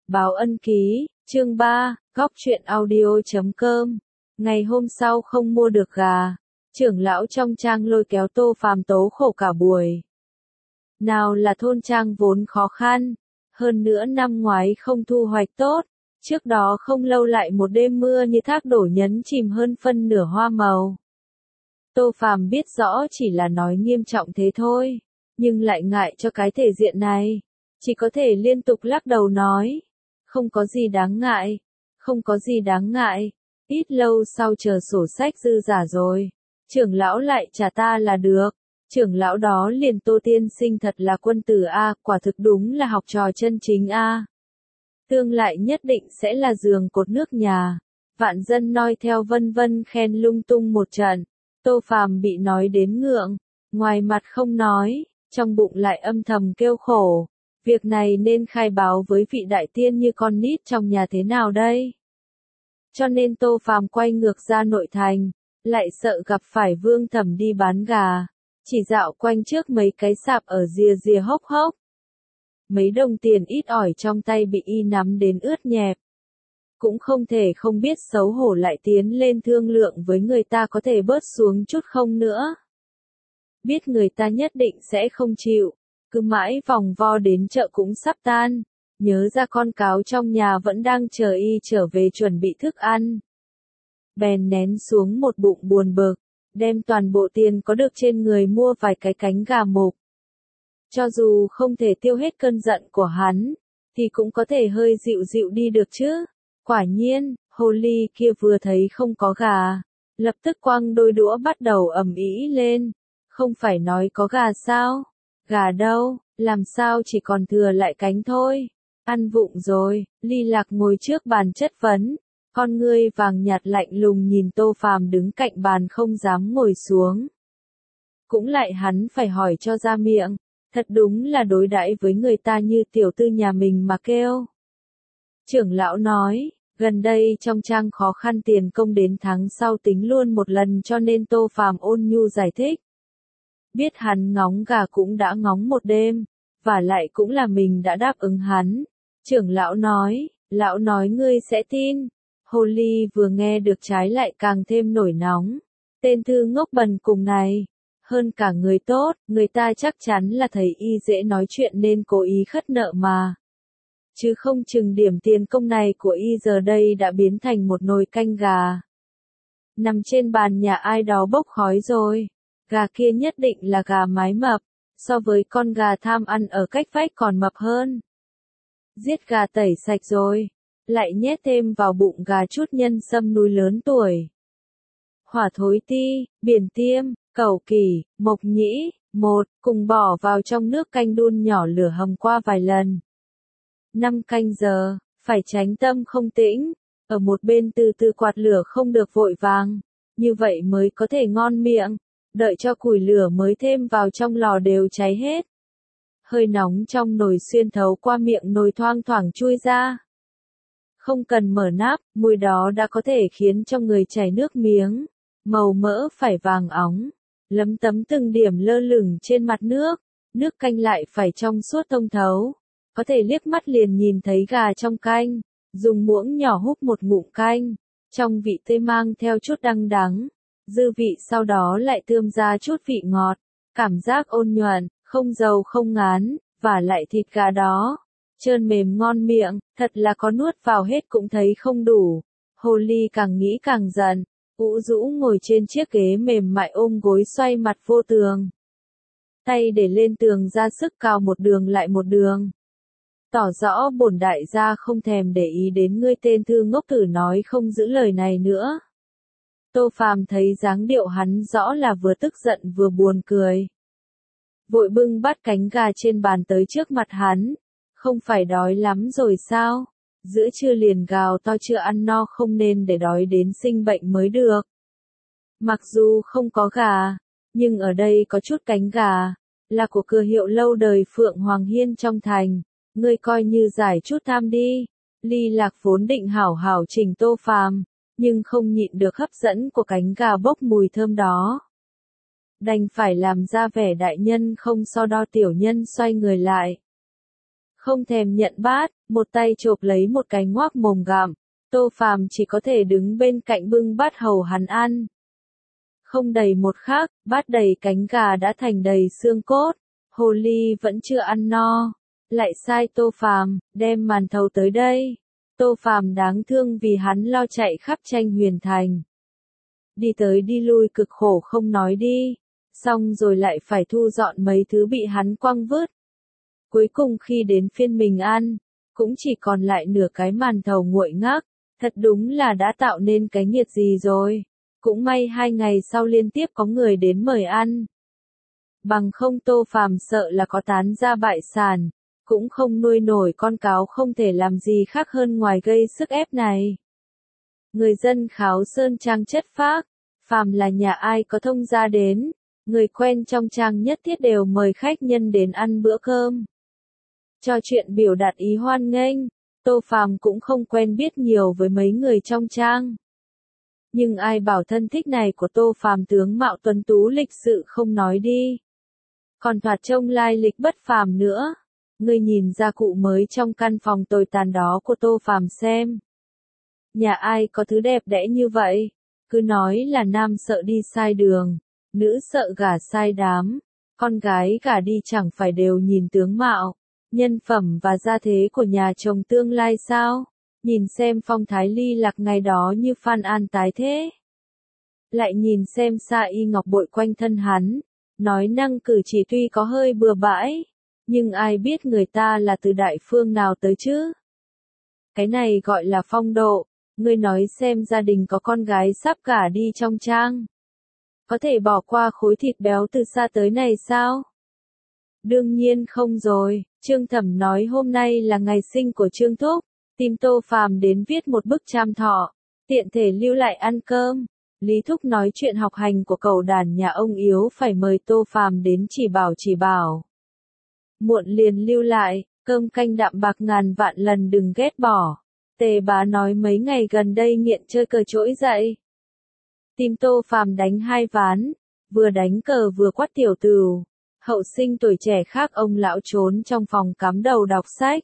Báo Ân Ký, chương 3, góc truyện audio.com. Ngày hôm sau không mua được gà, trưởng lão trong trang lôi kéo Tô Phàm tố khổ cả buổi. Nào là thôn trang vốn khó khăn, hơn nữa năm ngoái không thu hoạch tốt, trước đó không lâu lại một đêm mưa như thác đổ nhấn chìm hơn phân nửa hoa màu. Tô Phàm biết rõ chỉ là nói nghiêm trọng thế thôi, nhưng lại ngại cho cái thể diện này, chỉ có thể liên tục lắc đầu nói, không có gì đáng ngại, không có gì đáng ngại, ít lâu sau chờ sổ sách dư giả rồi, trưởng lão lại trả ta là được. Trưởng lão đó liền: Tô tiên sinh thật là quân tử a, quả thực đúng là học trò chân chính a. Tương lai nhất định sẽ là giường cột nước nhà, vạn dân noi theo vân vân khen lung tung một trận. Tô Phàm bị nói đến ngượng, ngoài mặt không nói, trong bụng lại âm thầm kêu khổ. Việc này nên khai báo với vị đại tiên như con nít trong nhà thế nào đây? Cho nên Tô Phàm quay ngược ra nội thành, lại sợ gặp phải Vương Thẩm đi bán gà, chỉ dạo quanh trước mấy cái sạp ở rìa rìa hốc hốc. Mấy đồng tiền ít ỏi trong tay bị y nắm đến ướt nhẹp. Cũng không thể không biết xấu hổ lại tiến lên thương lượng với người ta có thể bớt xuống chút không nữa. Biết người ta nhất định sẽ không chịu, cứ mãi vòng vo đến chợ cũng sắp tan, nhớ ra con cáo trong nhà vẫn đang chờ y trở về chuẩn bị thức ăn. Bèn nén xuống một bụng buồn bực, đem toàn bộ tiền có được trên người mua vài cái cánh gà mục. Cho dù không thể tiêu hết cơn giận của hắn, thì cũng có thể hơi dịu dịu đi được chứ. Quả nhiên, hồ ly kia vừa thấy không có gà, lập tức quăng đôi đũa bắt đầu ầm ĩ lên. Không phải nói có gà sao? Gà đâu, làm sao chỉ còn thừa lại cánh thôi. Ăn vụng rồi. Ly Lạc ngồi trước bàn chất vấn, con ngươi vàng nhạt lạnh lùng nhìn Tô Phàm đứng cạnh bàn không dám ngồi xuống. Cũng lại hắn phải hỏi cho ra miệng, thật đúng là đối đãi với người ta như tiểu tư nhà mình mà kêu. Trưởng lão nói, gần đây trong trang khó khăn tiền công đến tháng sau tính luôn một lần, cho nên Tô Phàm ôn nhu giải thích. Biết hắn ngóng gà cũng đã ngóng một đêm, và lại cũng là mình đã đáp ứng hắn. Trưởng lão nói ngươi sẽ tin. Hồ ly vừa nghe được trái lại càng thêm nổi nóng. Tên thư ngốc bần cùng này, hơn cả người tốt, người ta chắc chắn là thấy y dễ nói chuyện nên cố ý khất nợ mà. Chứ không chừng điểm tiền công này của y giờ đây đã biến thành một nồi canh gà nằm trên bàn nhà ai đó bốc khói rồi. Gà kia nhất định là gà mái mập, so với con gà tham ăn ở cách vách còn mập hơn. Giết gà tẩy sạch rồi, lại nhét thêm vào bụng gà chút nhân sâm núi lớn tuổi. Hỏa thối ti, biển tiêm, cẩu kỳ, mộc nhĩ, cùng bỏ vào trong nước canh đun nhỏ lửa hầm qua vài lần. 5 canh giờ, phải tránh tâm không tĩnh, ở một bên từ từ quạt lửa không được vội vàng, như vậy mới có thể ngon miệng. Đợi cho củi lửa mới thêm vào trong lò đều cháy hết. Hơi nóng trong nồi xuyên thấu qua miệng nồi thoang thoảng chui ra. Không cần mở nắp, mùi đó đã có thể khiến cho người chảy nước miếng. Màu mỡ phải vàng óng, lấm tấm từng điểm lơ lửng trên mặt nước. Nước canh lại phải trong suốt thông thấu, có thể liếc mắt liền nhìn thấy gà trong canh. Dùng muỗng nhỏ húp một ngụm canh, trong vị tươi mang theo chút đắng đắng. Dư vị sau đó lại tươm ra chút vị ngọt, cảm giác ôn nhuận, không dầu không ngán, và lại thịt gà đó, trơn mềm ngon miệng, thật là có nuốt vào hết cũng thấy không đủ. Hồ ly càng nghĩ càng giận, ủ rũ ngồi trên chiếc ghế mềm mại ôm gối xoay mặt vô tường. Tay để lên tường ra sức cào một đường lại một đường. Tỏ rõ bổn đại gia không thèm để ý đến ngươi tên thư ngốc tử nói không giữ lời này nữa. Tô Phàm thấy dáng điệu hắn rõ là vừa tức giận vừa buồn cười. Vội bưng bát cánh gà trên bàn tới trước mặt hắn. Không phải đói lắm rồi sao? Giữa trưa liền gào to chưa ăn no không nên để đói đến sinh bệnh mới được. Mặc dù không có gà, nhưng ở đây có chút cánh gà, là của cửa hiệu lâu đời Phượng Hoàng Hiên trong thành. Ngươi coi như giải chút tham đi. Ly Lạc vốn định hảo hảo chỉnh Tô Phàm, nhưng không nhịn được hấp dẫn của cánh gà bốc mùi thơm đó. Đành phải làm ra vẻ đại nhân không so đo tiểu nhân xoay người lại. không thèm nhận bát, một tay chộp lấy một cái ngoác mồm gặm. Tô Phàm chỉ có thể đứng bên cạnh bưng bát hầu hắn ăn. Không đầy một khắc, bát đầy cánh gà đã thành đầy xương cốt. Hồ ly vẫn chưa ăn no, lại sai Tô Phàm đem màn thầu tới đây. Tô Phàm đáng thương vì hắn lo chạy khắp Tranh Huyền Thành. Đi tới đi lui cực khổ không nói đi, xong rồi lại phải thu dọn mấy thứ bị hắn quăng vứt. Cuối cùng khi đến phiên mình ăn, cũng chỉ còn lại nửa cái màn thầu nguội ngắc, thật đúng là đã tạo nên cái nghiệt gì rồi. Cũng may 2 ngày sau liên tiếp có người đến mời ăn. Bằng không Tô Phàm sợ là có tán ra bại sản, cũng không nuôi nổi con cáo không thể làm gì khác hơn ngoài gây sức ép này. Người dân Kháo Sơn Trang chất phác, phàm là nhà ai có thông gia đến, người quen trong trang nhất thiết đều mời khách nhân đến ăn bữa cơm. Trò chuyện biểu đạt ý hoan nghênh, Tô Phàm cũng không quen biết nhiều với mấy người trong trang. Nhưng ai bảo thân thích này của Tô Phàm tướng mạo tuấn tú lịch sự không nói đi. Còn thoạt trông lai lịch bất phàm nữa. Ngươi nhìn ra cụ mới trong căn phòng tồi tàn đó của Tô Phàm xem. Nhà ai có thứ đẹp đẽ như vậy? Cứ nói là nam sợ đi sai đường, nữ sợ gả sai đám, con gái gả đi chẳng phải đều nhìn tướng mạo, nhân phẩm và gia thế của nhà chồng tương lai sao? Nhìn xem phong thái Ly Lạc ngày đó như Phan An tái thế. Lại nhìn xem Sa Y ngọc bội quanh thân hắn, nói năng cử chỉ tuy có hơi bừa bãi, nhưng ai biết người ta là từ đại phương nào tới chứ? Cái này gọi là phong độ, ngươi nói xem gia đình có con gái sắp gả đi trong trang. Có thể bỏ qua khối thịt béo từ xa tới này sao? Đương nhiên không rồi, Trương Thẩm nói hôm nay là ngày sinh của Trương Thúc, tìm Tô Phàm đến viết một bức tram thọ, tiện thể lưu lại ăn cơm. Lý Thúc nói chuyện học hành của cậu đàn nhà ông yếu phải mời Tô Phàm đến chỉ bảo. Muộn liền lưu lại, cơm canh đạm bạc ngàn vạn lần đừng ghét bỏ. Tề bá nói mấy ngày gần đây nghiện chơi cờ trỗi dậy. Tìm Tô Phàm đánh 2 ván, vừa đánh cờ vừa quát tiểu tửu. Hậu sinh tuổi trẻ khác ông lão trốn trong phòng cắm đầu đọc sách.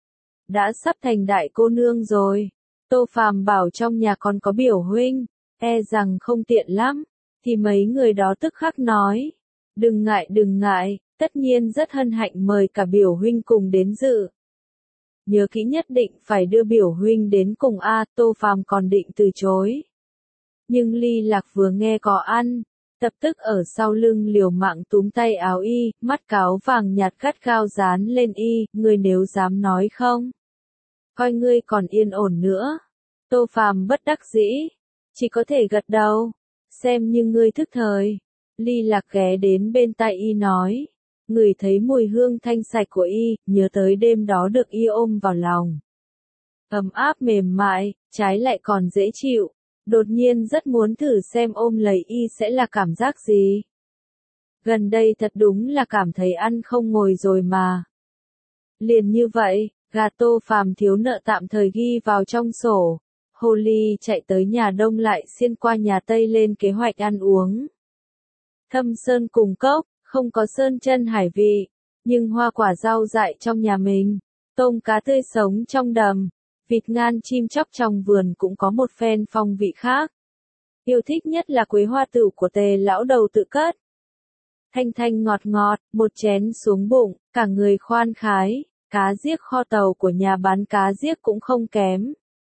Đã sắp thành đại cô nương rồi. Tô Phàm bảo trong nhà còn có biểu huynh, e rằng không tiện lắm, thì mấy người đó tức khắc nói. Đừng ngại, tất nhiên rất hân hạnh mời cả biểu huynh cùng đến dự. Nhớ kỹ nhất định phải đưa biểu huynh đến cùng Tô Phàm còn định từ chối. Nhưng Ly Lạc vừa nghe có ăn, lập tức ở sau lưng liều mạng túm tay áo y, mắt cáo vàng nhạt gắt gao dán lên y, ngươi nếu dám nói không? Coi ngươi còn yên ổn nữa. Tô Phàm bất đắc dĩ, chỉ có thể gật đầu, xem như ngươi thức thời. Ly Lạc ghé đến bên tai y nói, ngửi thấy mùi hương thanh sạch của y, nhớ tới đêm đó được y ôm vào lòng. Ấm áp mềm mại, trái lại còn dễ chịu, đột nhiên rất muốn thử xem ôm lấy y sẽ là cảm giác gì. Gần đây thật đúng là cảm thấy ăn không ngồi rồi mà. Liền như vậy, gà Tô Phàm thiếu nợ tạm thời ghi vào trong sổ. Hồ ly chạy tới nhà Đông lại xuyên qua nhà Tây lên kế hoạch ăn uống. Thâm sơn cùng cốc, không có sơn chân hải vị, nhưng hoa quả rau dại trong nhà mình, tôm cá tươi sống trong đầm, vịt ngan chim chóc trong vườn cũng có một phen phong vị khác. Yêu thích nhất là quế hoa tửu của Tề lão đầu tự cất. Thanh thanh ngọt ngọt, một chén xuống bụng, cả người khoan khái, cá giếc kho tàu của nhà bán cá giếc cũng không kém.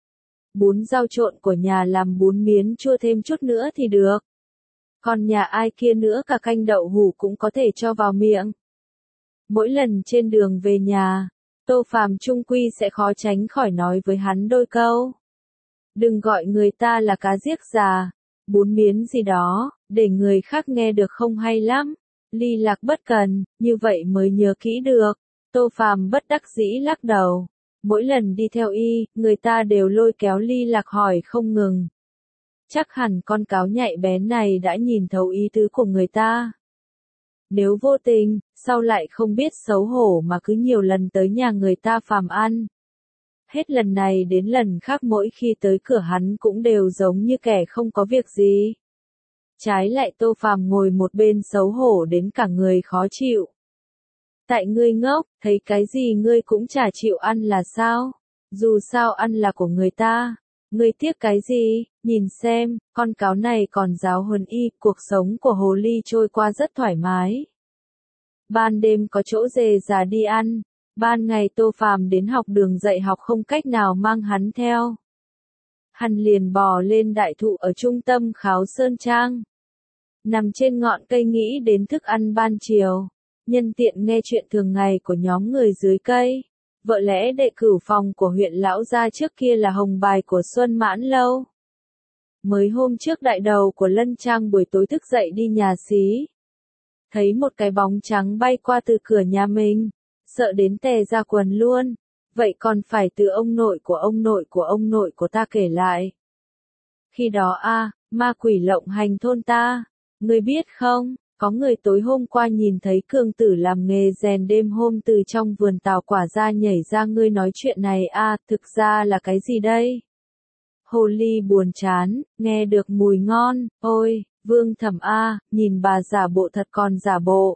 Bún rau trộn của nhà làm bún miến chua thêm chút nữa thì được. Còn nhà ai kia nữa cả canh đậu hủ cũng có thể cho vào miệng. Mỗi lần trên đường về nhà, Tô Phàm trung quy sẽ khó tránh khỏi nói với hắn đôi câu. Đừng gọi người ta là cá giếc già, bún miến gì đó, để người khác nghe được không hay lắm. Ly Lạc bất cần, như vậy mới nhớ kỹ được. Tô Phàm bất đắc dĩ lắc đầu. Mỗi lần đi theo y, người ta đều lôi kéo Ly Lạc hỏi không ngừng. Chắc hẳn con cáo nhạy bén này đã nhìn thấu ý tứ của người ta. Nếu vô tình, sao lại không biết xấu hổ mà cứ nhiều lần tới nhà người ta phàm ăn. Hết lần này đến lần khác mỗi khi tới cửa hắn cũng đều giống như kẻ không có việc gì. Trái lại Tô Phàm ngồi một bên xấu hổ đến cả người khó chịu. Tại ngươi ngốc, thấy cái gì ngươi cũng chả chịu ăn là sao? Dù sao ăn là của người ta. Ngươi tiếc cái gì? Nhìn xem, con cáo này còn giáo huấn y, cuộc sống của hồ ly trôi qua rất thoải mái. Ban đêm có chỗ dề già đi ăn, ban ngày Tô Phàm đến học đường dạy học không cách nào mang hắn theo. Hắn liền bò lên đại thụ ở trung tâm Kháo Sơn Trang. Nằm trên ngọn cây nghĩ đến thức ăn ban chiều, nhân tiện nghe chuyện thường ngày của nhóm người dưới cây. Vợ lẽ đệ cửu phòng của huyện lão gia trước kia là hồng bài của Xuân Mãn Lâu. Mới hôm trước đại đầu của Lân Trang buổi tối thức dậy đi nhà xí. Thấy một cái bóng trắng bay qua từ cửa nhà mình, sợ đến tè ra quần luôn. Vậy còn phải từ ông nội của ông nội của ông nội của ta kể lại. Khi đó ma quỷ lộng hành thôn ta, ngươi biết không, có người tối hôm qua nhìn thấy cường tử làm nghề rèn đêm hôm từ trong vườn tào quả ra nhảy ra, ngươi nói chuyện này thực ra là cái gì đây? Hồ ly buồn chán, nghe được mùi ngon, ôi, Vương Thẩm nhìn bà giả bộ thật còn giả bộ.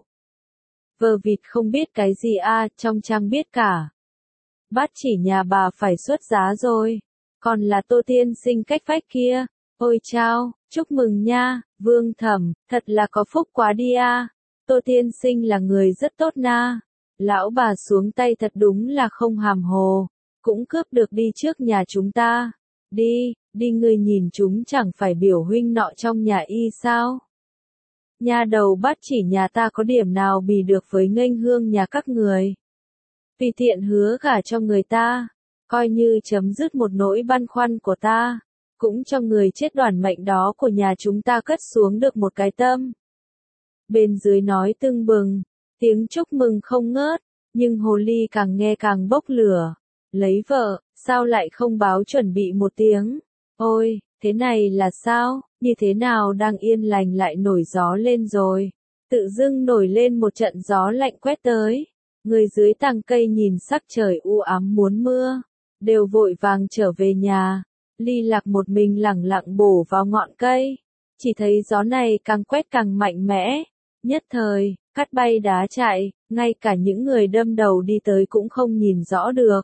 Vờ vịt không biết cái gì trong trang biết cả. Bát chỉ nhà bà phải xuất giá rồi, còn là Tô tiên sinh cách vách kia. Ôi chao, chúc mừng nha, Vương Thẩm, thật là có phúc quá đi Tô tiên sinh là người rất tốt na. Lão bà xuống tay thật đúng là không hàm hồ, cũng cướp được đi trước nhà chúng ta. Đi ngươi nhìn chúng chẳng phải biểu huynh nọ trong nhà y sao? Nhà đầu Bát chỉ nhà ta có điểm nào bì được với nghênh hương nhà các người. Vì tiện hứa gả cho người ta, coi như chấm dứt một nỗi băn khoăn của ta, cũng cho người chết đoản mệnh đó của nhà chúng ta cất xuống được một cái tâm. Bên dưới nói tưng bừng, tiếng chúc mừng không ngớt, nhưng hồ ly càng nghe càng bốc lửa. Lấy vợ, sao lại không báo chuẩn bị một tiếng? Ôi, thế này là sao? Như thế nào đang yên lành lại nổi gió lên rồi? Tự dưng nổi lên một trận gió lạnh quét tới. Người dưới tàng cây nhìn sắc trời u ám muốn mưa, đều vội vàng trở về nhà. Ly Lạc một mình lẳng lặng bổ vào ngọn cây, chỉ thấy gió này càng quét càng mạnh mẽ, nhất thời, cát bay đá chạy, ngay cả những người đâm đầu đi tới cũng không nhìn rõ được.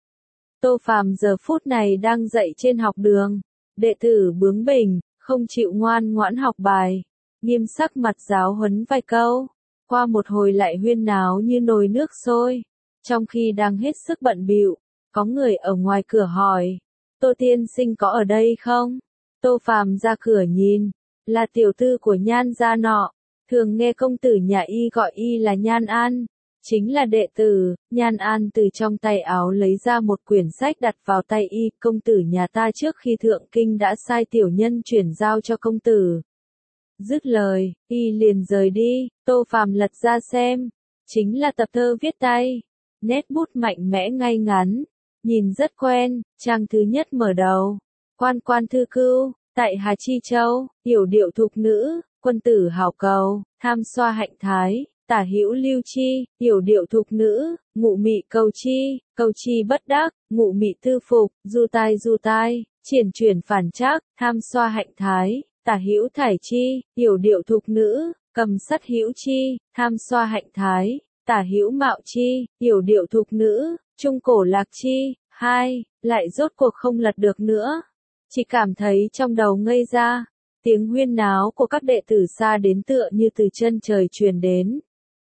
Tô Phàm giờ phút này đang dạy trên học đường, đệ tử bướng bỉnh, không chịu ngoan ngoãn học bài, nghiêm sắc mặt giáo huấn vài câu, qua một hồi lại huyên náo như nồi nước sôi. Trong khi đang hết sức bận bịu, có người ở ngoài cửa hỏi, Tô tiên sinh có ở đây không? Tô Phàm ra cửa nhìn, là tiểu tư của Nhan gia nọ, thường nghe công tử nhà y gọi y là Nhan An, chính là đệ tử. Nhan An từ trong tay áo lấy ra một quyển sách đặt vào tay y, công tử nhà ta trước khi thượng kinh đã sai tiểu nhân chuyển giao cho công tử. Dứt lời, y liền rời đi. Tô Phàm lật ra xem, chính là tập thơ viết tay, nét bút mạnh mẽ ngay ngắn, nhìn rất quen. Trang thứ nhất mở đầu, quan quan thư cưu, tại Hà Chi Châu, yểu điệu thục nữ, quân tử hảo cầu, tham xoa hạnh thái, tả hữu lưu chi, yểu điệu thục nữ, ngụ mị cầu chi bất đắc, ngụ mị tư phục, du tai, triển chuyển phản trắc, tham xoa hạnh thái, tả hữu thải chi, yểu điệu thục nữ, cầm sắt hữu chi, tham xoa hạnh thái, tả hữu mạo chi, yểu điệu thục nữ, trung cổ lạc chi. Lại rốt cuộc không lật được nữa. Chỉ cảm thấy trong đầu ngây ra, tiếng huyên náo của các đệ tử xa đến tựa như từ chân trời truyền đến.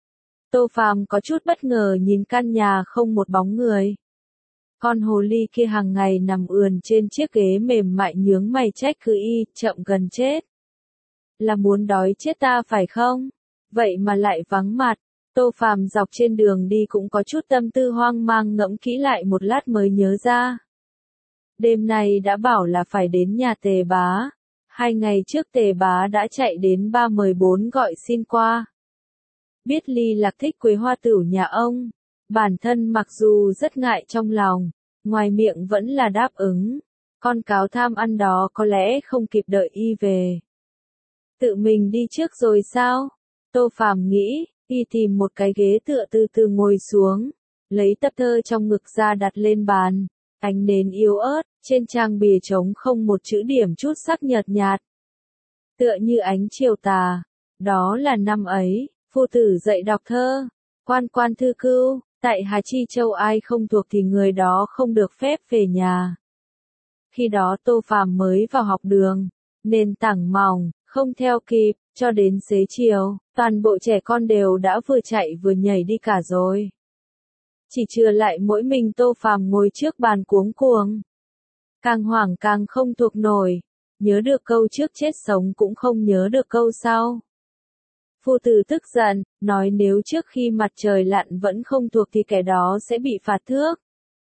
Tô Phàm có chút bất ngờ nhìn căn nhà không một bóng người. Con hồ ly kia hàng ngày nằm ườn trên chiếc ghế mềm mại nhướng mày trách cứ y, chậm gần chết. Là muốn đói chết ta phải không? Vậy mà lại vắng mặt. Tô Phàm dọc trên đường đi cũng có chút tâm tư hoang mang, ngẫm kỹ lại một lát mới nhớ ra. Đêm nay đã bảo là phải đến nhà Tề bá. 2 ngày trước Tề bá đã chạy đến 314 gọi xin qua. Biết Ly Lạc thích quế hoa tửu nhà ông, bản thân mặc dù rất ngại trong lòng, ngoài miệng vẫn là đáp ứng. Con cáo tham ăn đó có lẽ không kịp đợi y về. Tự mình đi trước rồi sao? Tô Phàm nghĩ. Y tìm một cái ghế tựa từ từ ngồi xuống, lấy tập thơ trong ngực ra đặt lên bàn, ánh nến yếu ớt, trên trang bìa trống không một chữ điểm chút sắc nhợt nhạt. Tựa như ánh chiều tà, đó là năm ấy, phu tử dạy đọc thơ, Quan quan thư cưu, tại Hà Chi Châu ai không thuộc thì người đó không được phép về nhà. Khi đó Tô Phàm mới vào học đường, nền tảng mỏng, không theo kịp, cho đến xế chiều, toàn bộ trẻ con đều đã vừa chạy vừa nhảy đi cả rồi. Chỉ chừa lại mỗi mình Tô Phàm ngồi trước bàn cuống cuồng. Càng hoảng càng không thuộc nổi, nhớ được câu trước chết sống cũng không nhớ được câu sau. Phu tử tức giận, nói nếu trước khi mặt trời lặn vẫn không thuộc thì kẻ đó sẽ bị phạt thước.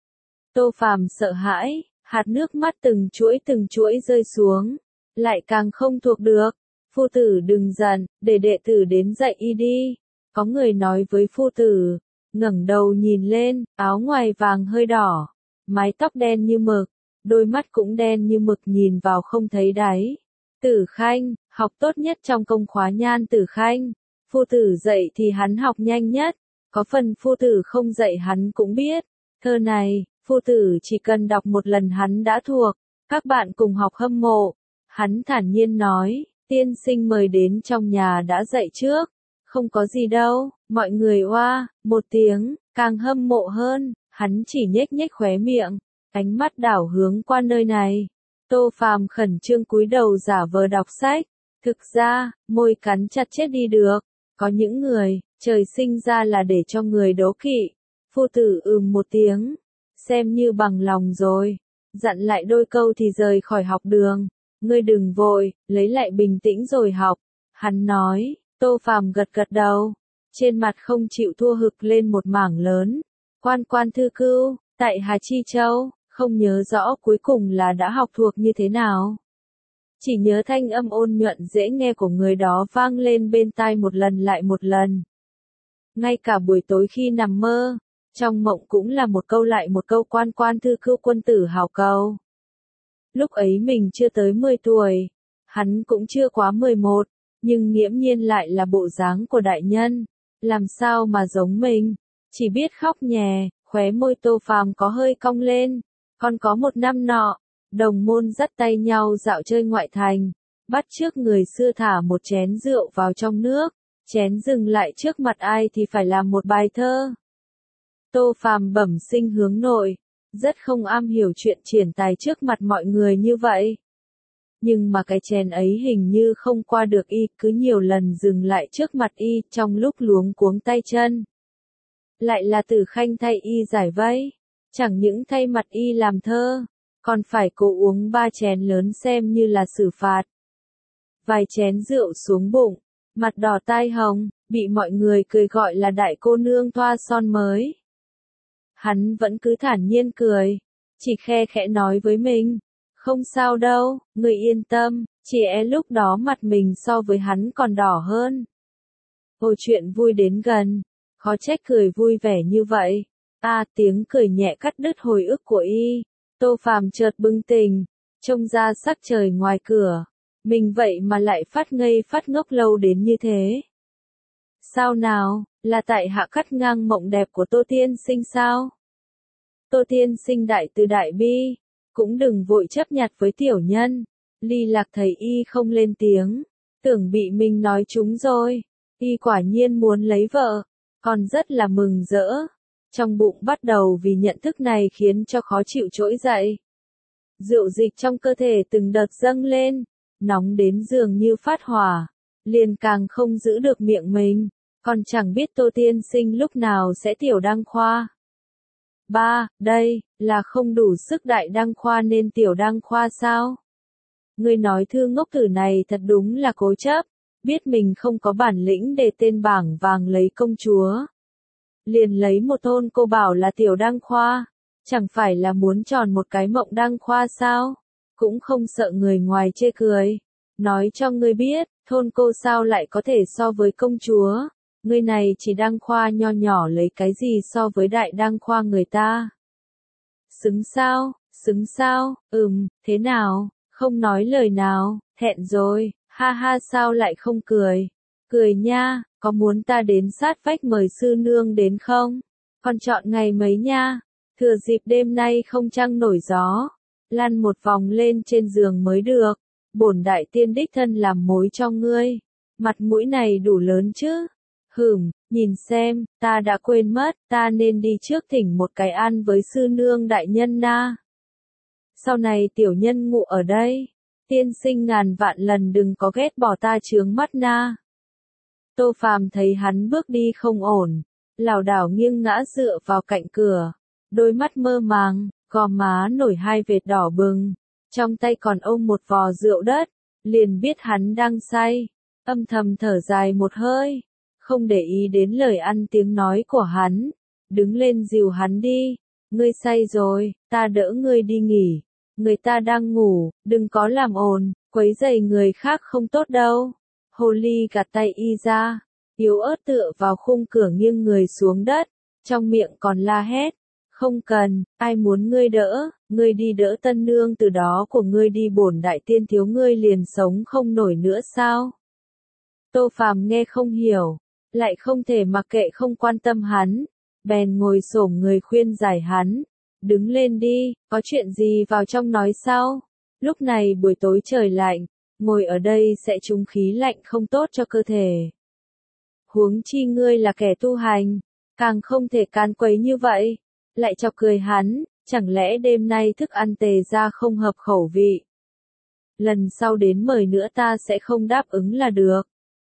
Tô Phàm sợ hãi, hạt nước mắt từng chuỗi rơi xuống, lại càng không thuộc được. Phu tử đừng giận, để đệ tử đến dạy y đi. Có người nói với phu tử, ngẩng đầu nhìn lên, áo ngoài vàng hơi đỏ, mái tóc đen như mực, đôi mắt cũng đen như mực nhìn vào không thấy đáy. Tử Khanh, học tốt nhất trong công khóa Nhan Tử Khanh. Phu tử dạy thì hắn học nhanh nhất, có phần phu tử không dạy hắn cũng biết. Thơ này, phu tử chỉ cần đọc một lần hắn đã thuộc, các bạn cùng học hâm mộ. Hắn thản nhiên nói, tiên sinh mời đến trong nhà đã dạy trước, không có gì đâu, mọi người oa, một tiếng, càng hâm mộ hơn, hắn chỉ nhếch nhếch khóe miệng, ánh mắt đảo hướng qua nơi này. Tô Phàm khẩn trương cúi đầu giả vờ đọc sách, thực ra, môi cắn chặt chết đi được, có những người, trời sinh ra là để cho người đố kỵ. Phu tử một tiếng, xem như bằng lòng rồi, dặn lại đôi câu thì rời khỏi học đường. Ngươi đừng vội, lấy lại bình tĩnh rồi học. Hắn nói, Tô Phàm gật gật đầu, trên mặt không chịu thua hực lên một mảng lớn. Quan quan thư cưu, tại Hà Chi Châu, không nhớ rõ cuối cùng là đã học thuộc như thế nào. Chỉ nhớ thanh âm ôn nhuận dễ nghe của người đó vang lên bên tai một lần lại một lần. Ngay cả buổi tối khi nằm mơ, trong mộng cũng là một câu lại một câu quan quan thư cưu quân tử hảo cầu. Lúc ấy mình chưa tới 10 tuổi, hắn cũng chưa quá 11, nhưng nghiễm nhiên lại là bộ dáng của đại nhân, làm sao mà giống mình, chỉ biết khóc nhè, khóe môi Tô Phàm có hơi cong lên. Còn có một năm nọ, đồng môn dắt tay nhau dạo chơi ngoại thành, bắt chước người xưa thả một chén rượu vào trong nước, chén dừng lại trước mặt ai thì phải làm một bài thơ. Tô Phàm bẩm sinh hướng nội, rất không am hiểu chuyện triển tài trước mặt mọi người như vậy. Nhưng mà cái chén ấy hình như không qua được y, cứ nhiều lần dừng lại trước mặt y trong lúc luống cuống tay chân. Lại là Tử Khanh thay y giải vây, chẳng những thay mặt y làm thơ, còn phải cố uống 3 chén lớn xem như là xử phạt. Vài chén rượu xuống bụng, mặt đỏ tai hồng, bị mọi người cười gọi là đại cô nương thoa son mới. Hắn vẫn cứ thản nhiên cười, chỉ khe khẽ nói với mình, không sao đâu, người yên tâm, chỉ lúc đó mặt mình so với hắn còn đỏ hơn. Ôi chuyện vui đến gần, khó trách cười vui vẻ như vậy. Tiếng cười nhẹ cắt đứt hồi ức của y. Tô Phàm chợt bừng tỉnh, trông ra sắc trời ngoài cửa, mình vậy mà lại phát ngây phát ngốc lâu đến như thế. Sao nào, là tại hạ cắt ngang mộng đẹp của Tô tiên sinh sao? Tô tiên sinh đại từ đại bi, cũng đừng vội chấp nhặt với tiểu nhân. Ly Lạc thấy y không lên tiếng, tưởng bị mình nói trúng rồi. Y quả nhiên muốn lấy vợ, còn rất là mừng rỡ. Trong bụng bắt đầu vì nhận thức này khiến cho khó chịu trỗi dậy. Rượu dịch trong cơ thể từng đợt dâng lên, nóng đến dường như phát hỏa, liền càng không giữ được miệng mình, còn chẳng biết Tô tiên sinh lúc nào sẽ tiểu đăng khoa. Đây, là không đủ sức đại đăng khoa nên tiểu đăng khoa sao? Người nói thư ngốc tử này thật đúng là cố chấp, biết mình không có bản lĩnh để tên bảng vàng lấy công chúa. Liền lấy một thôn cô bảo là tiểu đăng khoa, chẳng phải là muốn tròn một cái mộng đăng khoa sao? Cũng không sợ người ngoài chê cười. Nói cho ngươi biết, thôn cô sao lại có thể so với công chúa? Ngươi này chỉ đăng khoa nho nhỏ lấy cái gì so với đại đăng khoa người ta? Xứng sao, thế nào, không nói lời nào, thẹn rồi, ha ha sao lại không cười? Cười nha, có muốn ta đến sát vách mời sư nương đến không? Còn chọn ngày mấy nha? Thừa dịp đêm nay không trăng nổi gió, lăn một vòng lên trên giường mới được. Bổn đại tiên đích thân làm mối cho ngươi. Mặt mũi này đủ lớn chứ? nhìn xem, ta đã quên mất, ta nên đi trước thỉnh một cái ăn với sư nương đại nhân na. Sau này tiểu nhân ngụ ở đây, tiên sinh ngàn vạn lần đừng có ghét bỏ ta chướng mắt na. Tô Phàm thấy hắn bước đi không ổn, lảo đảo nghiêng ngã dựa vào cạnh cửa, đôi mắt mơ màng, gò má nổi hai vệt đỏ bừng, trong tay còn ôm một vò rượu đất, liền biết hắn đang say, âm thầm thở dài một hơi, không để ý đến lời ăn tiếng nói của hắn, đứng lên dìu hắn đi, ngươi say rồi, ta đỡ ngươi đi nghỉ, người ta đang ngủ, đừng có làm ồn, quấy rầy người khác không tốt đâu. Hồ ly gạt tay y ra, yếu ớt tựa vào khung cửa nghiêng người xuống đất, trong miệng còn la hét, không cần, ai muốn ngươi đỡ, ngươi đi đỡ tân nương từ đó của ngươi đi, bổn đại tiên thiếu ngươi liền sống không nổi nữa sao? Tô Phàm nghe không hiểu, lại không thể mặc kệ không quan tâm hắn, bèn ngồi xổm người khuyên giải hắn, đứng lên đi, có chuyện gì vào trong nói sau, lúc này buổi tối trời lạnh, ngồi ở đây sẽ trúng khí lạnh không tốt cho cơ thể. Huống chi ngươi là kẻ tu hành, càng không thể can quấy như vậy, lại chọc cười hắn, chẳng lẽ đêm nay thức ăn tề ra không hợp khẩu vị. Lần sau đến mời nữa ta sẽ không đáp ứng là được.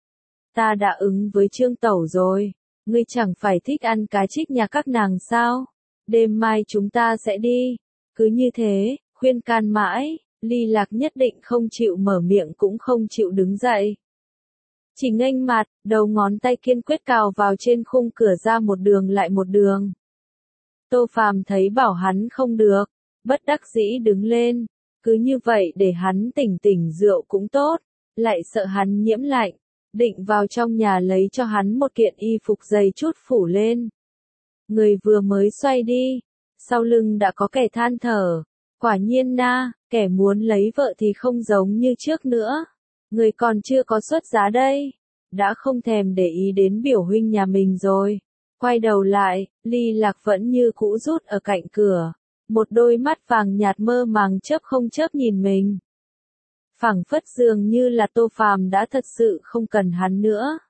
Ta đã ứng với Trương Tẩu rồi, ngươi chẳng phải thích ăn cá trích nhà các nàng sao, đêm mai chúng ta sẽ đi, cứ như thế, khuyên can mãi, Ly Lạc nhất định không chịu mở miệng cũng không chịu đứng dậy. Chỉ nghênh mặt, đầu ngón tay kiên quyết cào vào trên khung cửa ra một đường lại một đường. Tô Phàm thấy bảo hắn không được, bất đắc dĩ đứng lên, cứ như vậy để hắn tỉnh tỉnh rượu cũng tốt, lại sợ hắn nhiễm lạnh, định vào trong nhà lấy cho hắn một kiện y phục dày chút phủ lên. Người vừa mới xoay đi, sau lưng đã có kẻ than thở, quả nhiên na, kẻ muốn lấy vợ thì không giống như trước nữa, người còn chưa có xuất giá đây, đã không thèm để ý đến biểu huynh nhà mình rồi. Quay đầu lại, Ly Lạc vẫn như cũ rút ở cạnh cửa, một đôi mắt vàng nhạt mơ màng chớp không chớp nhìn mình. Phảng phất dường như là Tô Phàm đã thật sự không cần hắn nữa.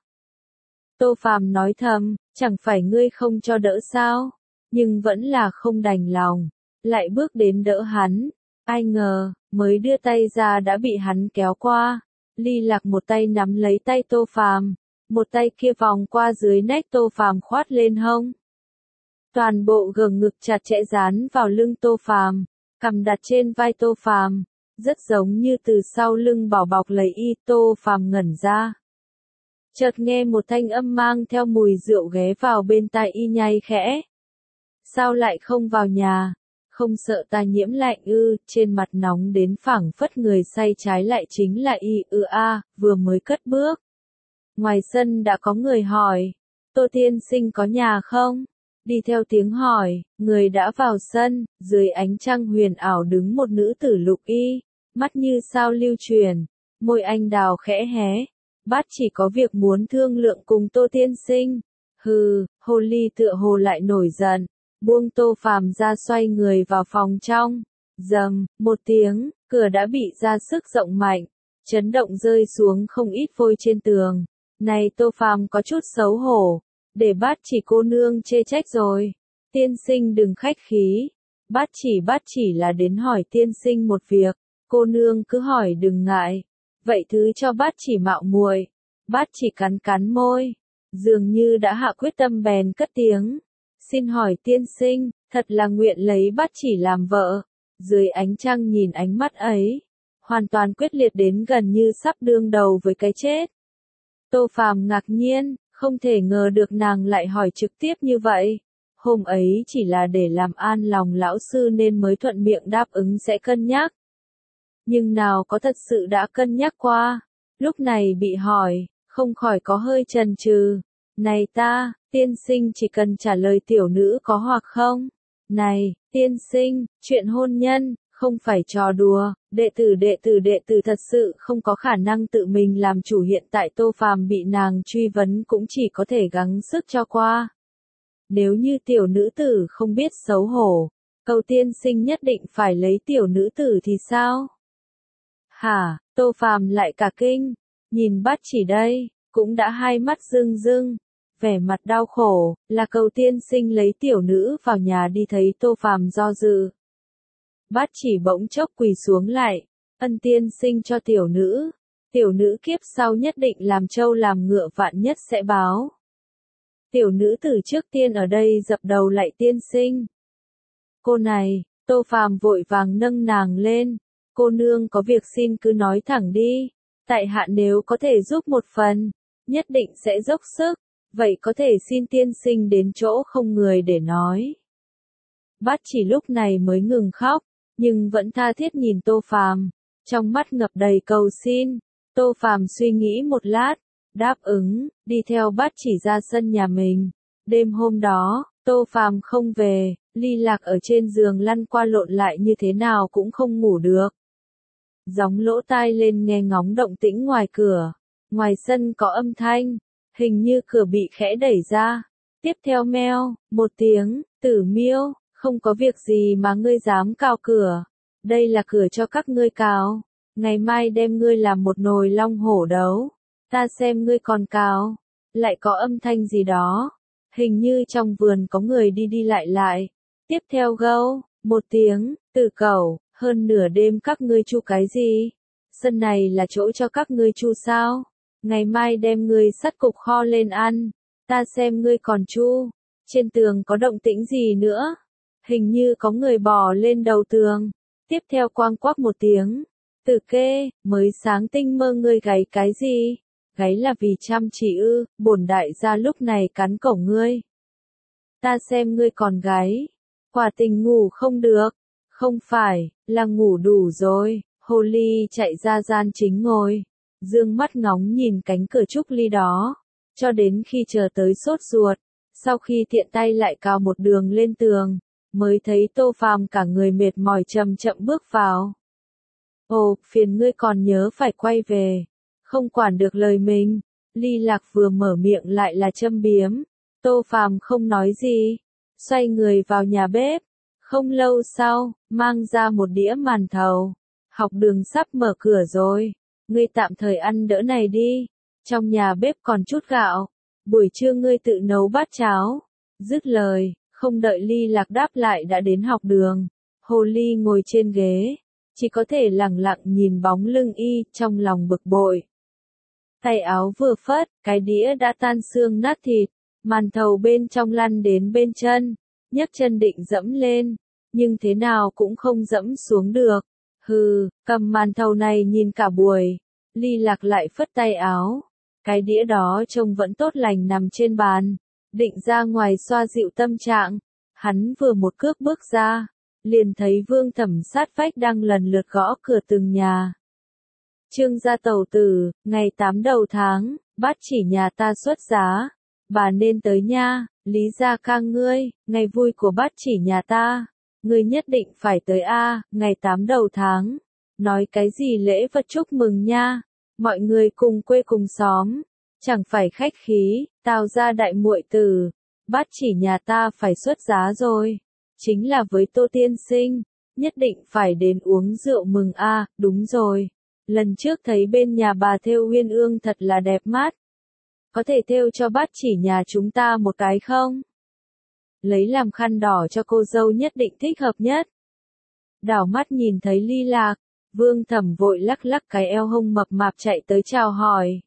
Tô Phàm nói thầm, chẳng phải ngươi không cho đỡ sao, nhưng vẫn là không đành lòng, lại bước đến đỡ hắn, ai ngờ, mới đưa tay ra đã bị hắn kéo qua. Ly Lạc một tay nắm lấy tay Tô Phàm, một tay kia vòng qua dưới nách Tô Phàm khoát lên hông. Toàn bộ gường ngực chặt chẽ dán vào lưng Tô Phàm, cằm đặt trên vai Tô Phàm, rất giống như từ sau lưng bảo bọc lấy y. Tô Phàm ngẩn ra. Chợt nghe một thanh âm mang theo mùi rượu ghé vào bên tai y nhai khẽ. Sao lại không vào nhà? Không sợ ta nhiễm lạnh ư? Trên mặt nóng đến phảng phất người say trái lại chính là y vừa mới cất bước. Ngoài sân đã có người hỏi, Tô tiên sinh có nhà không? Đi theo tiếng hỏi, người đã vào sân, dưới ánh trăng huyền ảo đứng một nữ tử lục y, mắt như sao lưu truyền, môi anh đào khẽ hé, bát chỉ có việc muốn thương lượng cùng Tô tiên sinh. Hừ, hồ ly tựa hồ lại nổi giận, buông Tô Phàm ra xoay người vào phòng trong, rầm, một tiếng, cửa đã bị ra sức rộng mạnh, chấn động rơi xuống không ít vôi trên tường. Này Tô Phàm có chút xấu hổ, để bát chỉ cô nương chê trách rồi. Tiên sinh đừng khách khí, bát chỉ là đến hỏi tiên sinh một việc, cô nương cứ hỏi đừng ngại. Vậy thứ cho bát chỉ mạo muội. Bát chỉ cắn cắn môi, dường như đã hạ quyết tâm bèn cất tiếng. Xin hỏi tiên sinh, thật là nguyện lấy bát chỉ làm vợ. Dưới ánh trăng nhìn ánh mắt ấy, hoàn toàn quyết liệt đến gần như sắp đương đầu với cái chết. Tô Phàm ngạc nhiên, không thể ngờ được nàng lại hỏi trực tiếp như vậy. Hôm ấy chỉ là để làm an lòng lão sư nên mới thuận miệng đáp ứng sẽ cân nhắc. Nhưng nào có thật sự đã cân nhắc qua. Lúc này bị hỏi, không khỏi có hơi chần chừ. Này ta, tiên sinh chỉ cần trả lời tiểu nữ có hoặc không? Này, tiên sinh, chuyện hôn nhân, không phải trò đùa, đệ tử thật sự không có khả năng tự mình làm chủ. Hiện tại Tô Phàm bị nàng truy vấn cũng chỉ có thể gắng sức cho qua. Nếu như tiểu nữ tử không biết xấu hổ, cầu tiên sinh nhất định phải lấy tiểu nữ tử thì sao? Hả, Tô Phàm lại cả kinh, nhìn bát chỉ đây, cũng đã hai mắt rưng rưng, vẻ mặt đau khổ, là Cầu tiên sinh lấy tiểu nữ vào nhà đi thấy Tô Phàm do dự. Bát chỉ bỗng chốc quỳ xuống lại, ân tiên sinh cho tiểu nữ kiếp sau nhất định làm trâu làm ngựa vạn nhất sẽ báo. Tiểu nữ từ trước tiên ở đây dập đầu lạy tiên sinh. Cô này, Tô Phàm vội vàng nâng nàng lên, cô nương có việc xin cứ nói thẳng đi, tại hạ nếu có thể giúp một phần, nhất định sẽ dốc sức, vậy có thể xin tiên sinh đến chỗ không người để nói. Bát chỉ lúc này mới ngừng khóc, nhưng vẫn tha thiết nhìn Tô Phàm, trong mắt ngập đầy cầu xin. Tô Phàm suy nghĩ một lát, đáp ứng, đi theo Bát chỉ ra sân nhà mình. Đêm hôm đó, Tô Phàm không về, Ly Lạc ở trên giường lăn qua lộn lại như thế nào cũng không ngủ được. Gióng lỗ tai lên nghe ngóng động tĩnh ngoài cửa, ngoài sân có âm thanh, hình như cửa bị khẽ đẩy ra. Tiếp theo meo, một tiếng, Tử Miêu, không có việc gì mà ngươi dám cào cửa, đây là cửa cho các ngươi cào, ngày mai đem ngươi làm một nồi long hổ đấu, ta xem ngươi còn cào. Lại có âm thanh gì đó, hình như trong vườn có người đi đi lại lại. Tiếp theo gâu, một tiếng, Tử Cẩu, hơn nửa đêm các ngươi chu cái gì? Sân này là chỗ cho các ngươi chu sao? Ngày mai đem ngươi sắt cục kho lên ăn, ta xem ngươi còn chu. Trên tường có động tĩnh gì nữa? Hình như có người bò lên đầu tường. Tiếp theo quang quắc một tiếng, Tử Kê, mới sáng tinh mơ ngươi gáy cái gì? Gáy là vì chăm chỉ ư? Bổn đại gia lúc này cắn cổ ngươi. Ta xem ngươi còn gáy. Quả tình ngủ không được. Không phải, là ngủ đủ rồi. Hồ Ly chạy ra gian chính ngồi, dương mắt ngóng nhìn cánh cửa trúc ly đó, cho đến khi chờ tới sốt ruột, sau khi tiện tay lại cào một đường lên tường, mới thấy Tô Phàm cả người mệt mỏi chậm chậm bước vào. Ồ, phiền ngươi còn nhớ phải quay về, không quản được lời mình. Ly Lạc vừa mở miệng lại là châm biếm. Tô Phàm không nói gì, xoay người vào nhà bếp. Không lâu sau, mang ra một đĩa màn thầu. Học đường sắp mở cửa rồi, ngươi tạm thời ăn đỡ này đi. Trong nhà bếp còn chút gạo, buổi trưa ngươi tự nấu bát cháo. Dứt lời, không đợi Ly Lạc đáp lại đã đến học đường. Hồ Ly ngồi trên ghế, chỉ có thể lẳng lặng nhìn bóng lưng y, trong lòng bực bội. Tay áo vừa phất, cái đĩa đã tan xương nát thịt, màn thầu bên trong lăn đến bên chân, nhấc chân định dẫm lên, nhưng thế nào cũng không dẫm xuống được. Hừ, cầm màn thầu này nhìn cả buổi. Ly Lạc lại phất tay áo, cái đĩa đó trông vẫn tốt lành nằm trên bàn, định ra ngoài xoa dịu tâm trạng. Hắn vừa một cước bước ra, liền thấy Vương Thẩm sát vách đang lần lượt gõ cửa từng nhà. Trương gia tẩu tử, ngày 8 đầu tháng, Bát chỉ nhà ta xuất giá, bà nên tới nha. Lý Gia Khang ngươi, ngày vui của Bát chỉ nhà ta, ngươi nhất định phải tới a, ngày 8 đầu tháng. Nói cái gì lễ vật chúc mừng nha, mọi người cùng quê cùng xóm, chẳng phải khách khí, tào gia đại muội tử, Bát chỉ nhà ta phải xuất giá rồi, chính là với Tô tiên sinh, nhất định phải đến uống rượu mừng a. Đúng rồi, lần trước thấy bên nhà bà thêu uyên ương thật là đẹp mắt, có thể thêu cho Bát chỉ nhà chúng ta một cái không? Lấy làm khăn đỏ cho cô dâu nhất định thích hợp nhất. Đảo mắt nhìn thấy Ly Lạc, Vương Thẩm vội lắc lắc cái eo hông mập mạp chạy tới chào hỏi.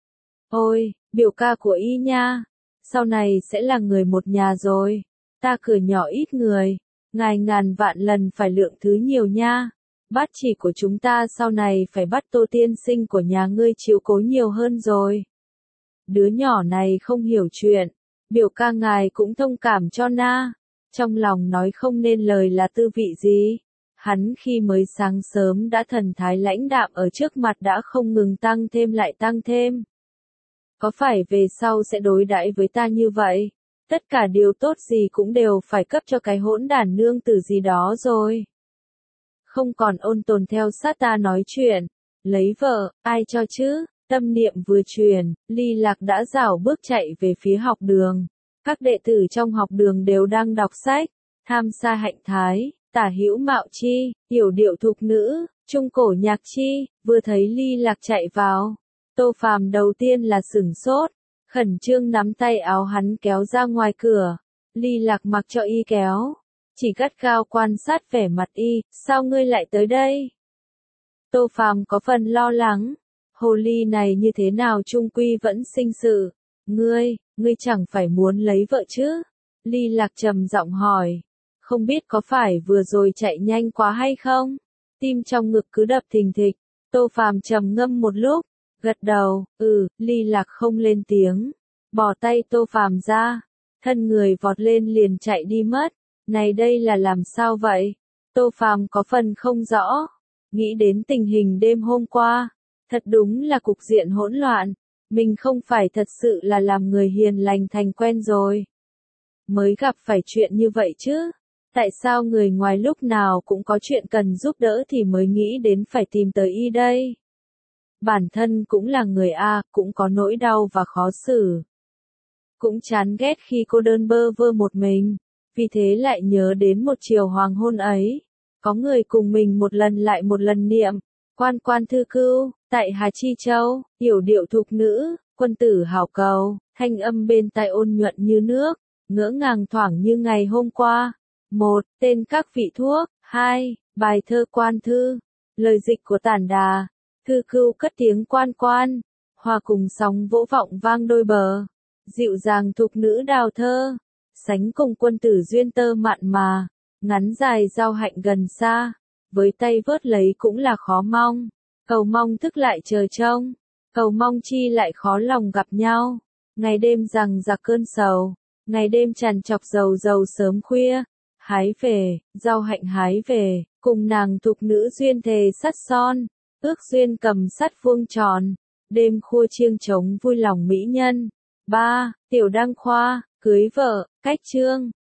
Ôi, biểu ca của y nha, sau này sẽ là người một nhà rồi, ta cửa nhỏ ít người, ngài ngàn vạn lần phải lượng thứ nhiều nha. Bát chỉ của chúng ta sau này phải bắt Tô tiên sinh của nhà ngươi chiếu cố nhiều hơn rồi. Đứa nhỏ này không hiểu chuyện, biểu ca ngài cũng thông cảm cho na. Trong lòng nói không nên lời là tư vị gì. Hắn khi mới sáng sớm đã thần thái lãnh đạm ở trước mặt đã không ngừng tăng thêm lại tăng thêm. Có phải về sau sẽ đối đãi với ta như vậy? Tất cả điều tốt gì cũng đều phải cấp cho cái hỗn đản nương tử gì đó rồi. Không còn ôn tồn theo sát ta nói chuyện. Lấy vợ, ai cho chứ? Tâm niệm vừa truyền, Ly Lạc đã rảo bước chạy về phía học đường. Các đệ tử trong học đường đều đang đọc sách. Tham gia hạnh thái, tả hữu mạo chi, yểu điệu thục nữ, trung cổ nhạc chi. Vừa thấy Ly Lạc chạy vào, Tô Phàm đầu tiên là sửng sốt, khẩn trương nắm tay áo hắn kéo ra ngoài cửa. Ly Lạc mặc cho y kéo, chỉ gắt gao quan sát vẻ mặt y, sao ngươi lại tới đây? Tô Phàm có phần lo lắng, hồ ly này như thế nào chung quy vẫn sinh sự. Ngươi chẳng phải muốn lấy vợ chứ? Ly Lạc trầm giọng hỏi, không biết có phải vừa rồi chạy nhanh quá hay không? Tim trong ngực cứ đập thình thịch, Tô Phàm trầm ngâm một lúc, gật đầu, Ly Lạc không lên tiếng, bỏ tay Tô Phàm ra, thân người vọt lên liền chạy đi mất. Này đây là làm sao vậy? Tô Phàm có phần không rõ, nghĩ đến tình hình đêm hôm qua, thật đúng là cục diện hỗn loạn, mình không phải thật sự là làm người hiền lành thành quen rồi. Mới gặp phải chuyện như vậy chứ, tại sao người ngoài lúc nào cũng có chuyện cần giúp đỡ thì mới nghĩ đến phải tìm tới y đây? Bản thân cũng là người A, cũng có nỗi đau và khó xử. Cũng chán ghét khi cô đơn bơ vơ một mình, vì thế lại nhớ đến một chiều hoàng hôn ấy. Có người cùng mình một lần lại một lần niệm, quan quan thư cưu, tại Hà Chi Châu, yểu điệu thục nữ, quân tử hảo cầu, thanh âm bên tai ôn nhuận như nước, ngỡ ngàng thoảng như ngày hôm qua. 1. Tên các vị thuốc. 2. Bài thơ quan thư. Lời dịch của Tản Đà. Thư cưu cất tiếng quan quan, hòa cùng sóng vỗ vọng vang đôi bờ. Dịu dàng thục nữ đào thơ, sánh cùng quân tử duyên tơ mặn mà, ngắn dài giao hạnh gần xa, với tay vớt lấy cũng là khó mong, cầu mong thức lại chờ trông, cầu mong chi lại khó lòng gặp nhau, ngày đêm rằng giặc cơn sầu, ngày đêm tràn chọc dầu dầu sớm khuya, hái về, giao hạnh hái về, cùng nàng thục nữ duyên thề sắt son, ước duyên cầm sắt vuông tròn, đêm khua chiêng trống vui lòng mỹ nhân. 3. Tiểu Đăng Khoa, cưới vợ, cách chương.